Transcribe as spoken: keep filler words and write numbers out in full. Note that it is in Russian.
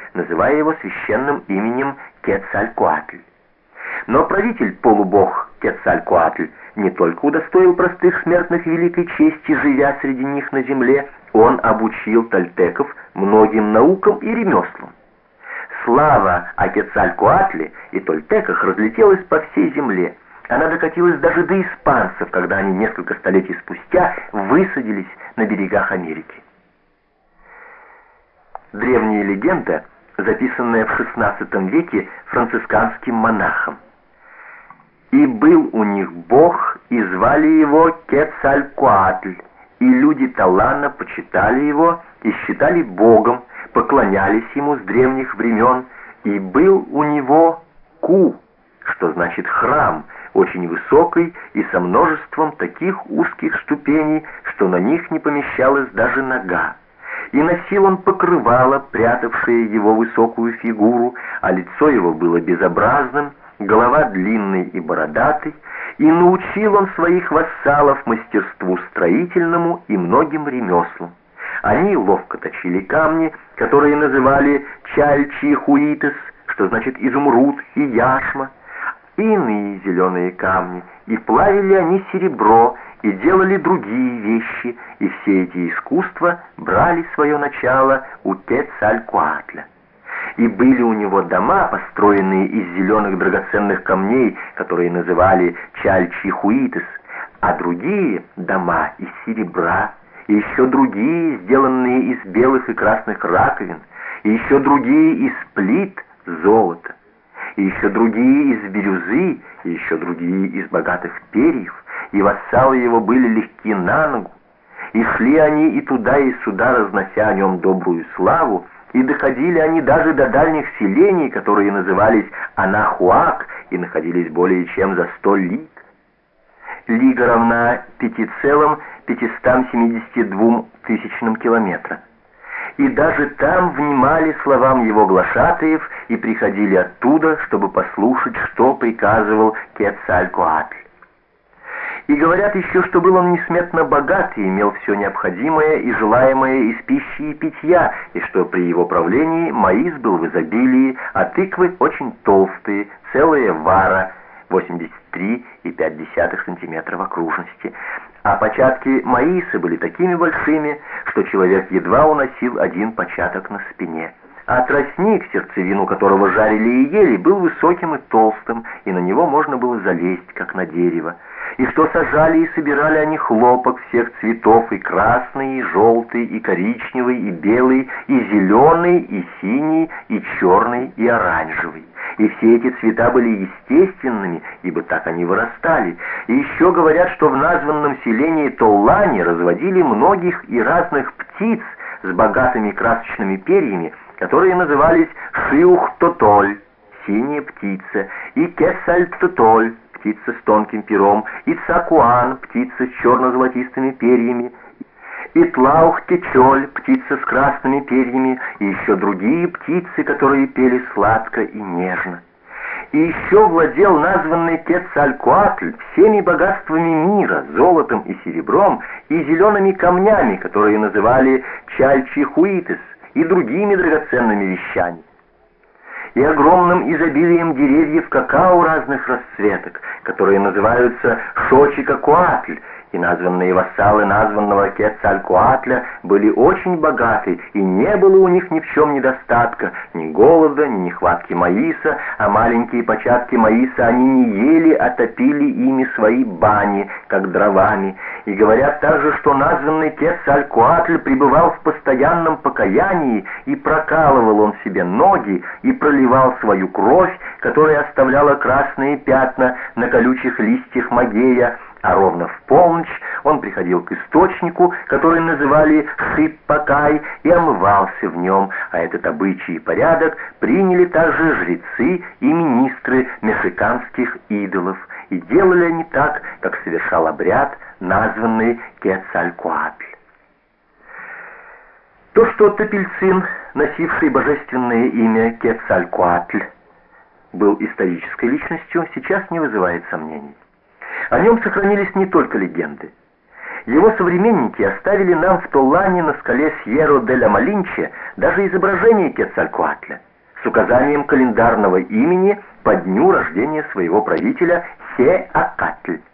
называя его священным именем Кецалькоатль. Но правитель-полубог Кецалькоатль не только удостоил простых смертных великой чести, живя среди них на земле, он обучил тольтеков многим наукам и ремеслам. Слава о Кецалькоатле и тольтеках разлетелась по всей земле. Она докатилась даже до испанцев, когда они несколько столетий спустя высадились на берегах Америки. Древняя легенда, записанная в шестнадцатом веке францисканским монахом. «И был у них бог, и звали его Кецалькоатль, и люди Талана почитали его и считали богом, поклонялись ему с древних времен, и был у него Ку, что значит храм, очень высокий и со множеством таких узких ступеней, что на них не помещалась даже нога. И носил он покрывало, прятавшее его высокую фигуру, а лицо его было безобразным, голова длинной и бородатой, и научил он своих вассалов мастерству строительному и многим ремеслам. Они ловко точили камни, которые называли чальчи-хуитес, что значит изумруд и яшма, и иные зеленые камни, и плавили они серебро, и делали другие вещи, и все эти искусства брали свое начало у Кецалькоатля. И были у него дома, построенные из зеленых драгоценных камней, которые называли чальчи-хуитес, а другие дома из серебра, и еще другие, сделанные из белых и красных раковин, и еще другие из плит золота, и еще другие из бирюзы, и еще другие из богатых перьев, и вассалы его были легки на ногу, и шли они и туда, и сюда, разнося о нем добрую славу, и доходили они даже до дальних селений, которые назывались Анахуак, и находились более чем за сто лиг. Лига равна пяти целым пятистам семидесяти двум тысячным километра. И даже там внимали словам его глашатаев и приходили оттуда, чтобы послушать, что приказывал Кецалькоатль. И говорят еще, что был он несметно богат и имел все необходимое и желаемое из пищи и питья, и что при его правлении маис был в изобилии, а тыквы очень толстые, целая вара, восемьдесят три и пять десятых сантиметра в окружности. А початки маиса были такими большими, что человек едва уносил один початок на спине. А тростник, сердцевину которого жарили и ели, был высоким и толстым, и на него можно было залезть, как на дерево. И что сажали и собирали они хлопок всех цветов, и красный, и желтый, и коричневый, и белый, и зеленый, и синий, и черный, и оранжевый. И все эти цвета были естественными, ибо так они вырастали. И еще говорят, что в названном селении Толлане разводили многих и разных птиц с богатыми красочными перьями, которые назывались Шиух-Тотоль, синяя птица, и Кесаль-Тотоль, птица с тонким пером, и Цакуан, птица с черно-золотистыми перьями, и Тлаух-Течоль, птица с красными перьями, и еще другие птицы, которые пели сладко и нежно. И еще владел названный Кецалькоатль всеми богатствами мира, золотом и серебром, и зелеными камнями, которые называли чальчи-хуитес, и другими драгоценными вещами, и огромным изобилием деревьев какао разных расцветок, которые называются Шочика-Коатль, и названные вассалы названного Кецалькоатля были очень богаты, и не было у них ни в чем недостатка, ни голода, ни нехватки маиса, а маленькие початки маиса они не ели, а топили ими свои бани, как дровами. И говорят также, что названный Кецалькоатль пребывал в постоянном покаянии, и прокалывал он себе ноги, и проливал свою кровь, которая оставляла красные пятна на колючих листьях магея, а ровно в полночь он приходил к источнику, который называли Шиппакай, и омывался в нем, а этот обычай и порядок приняли также жрецы и министры мексиканских идолов, и делали они так, как совершал обряд, названный Кецалькоатль. То, что Топельцин, носивший божественное имя Кецалькоатль, был исторической личностью, сейчас не вызывает сомнений. О нем сохранились не только легенды. Его современники оставили нам в Тулане на скале Сьерро-де-ля-Малинче даже изображение Кецалькоатля с указанием календарного имени по дню рождения своего правителя Се-Акатль.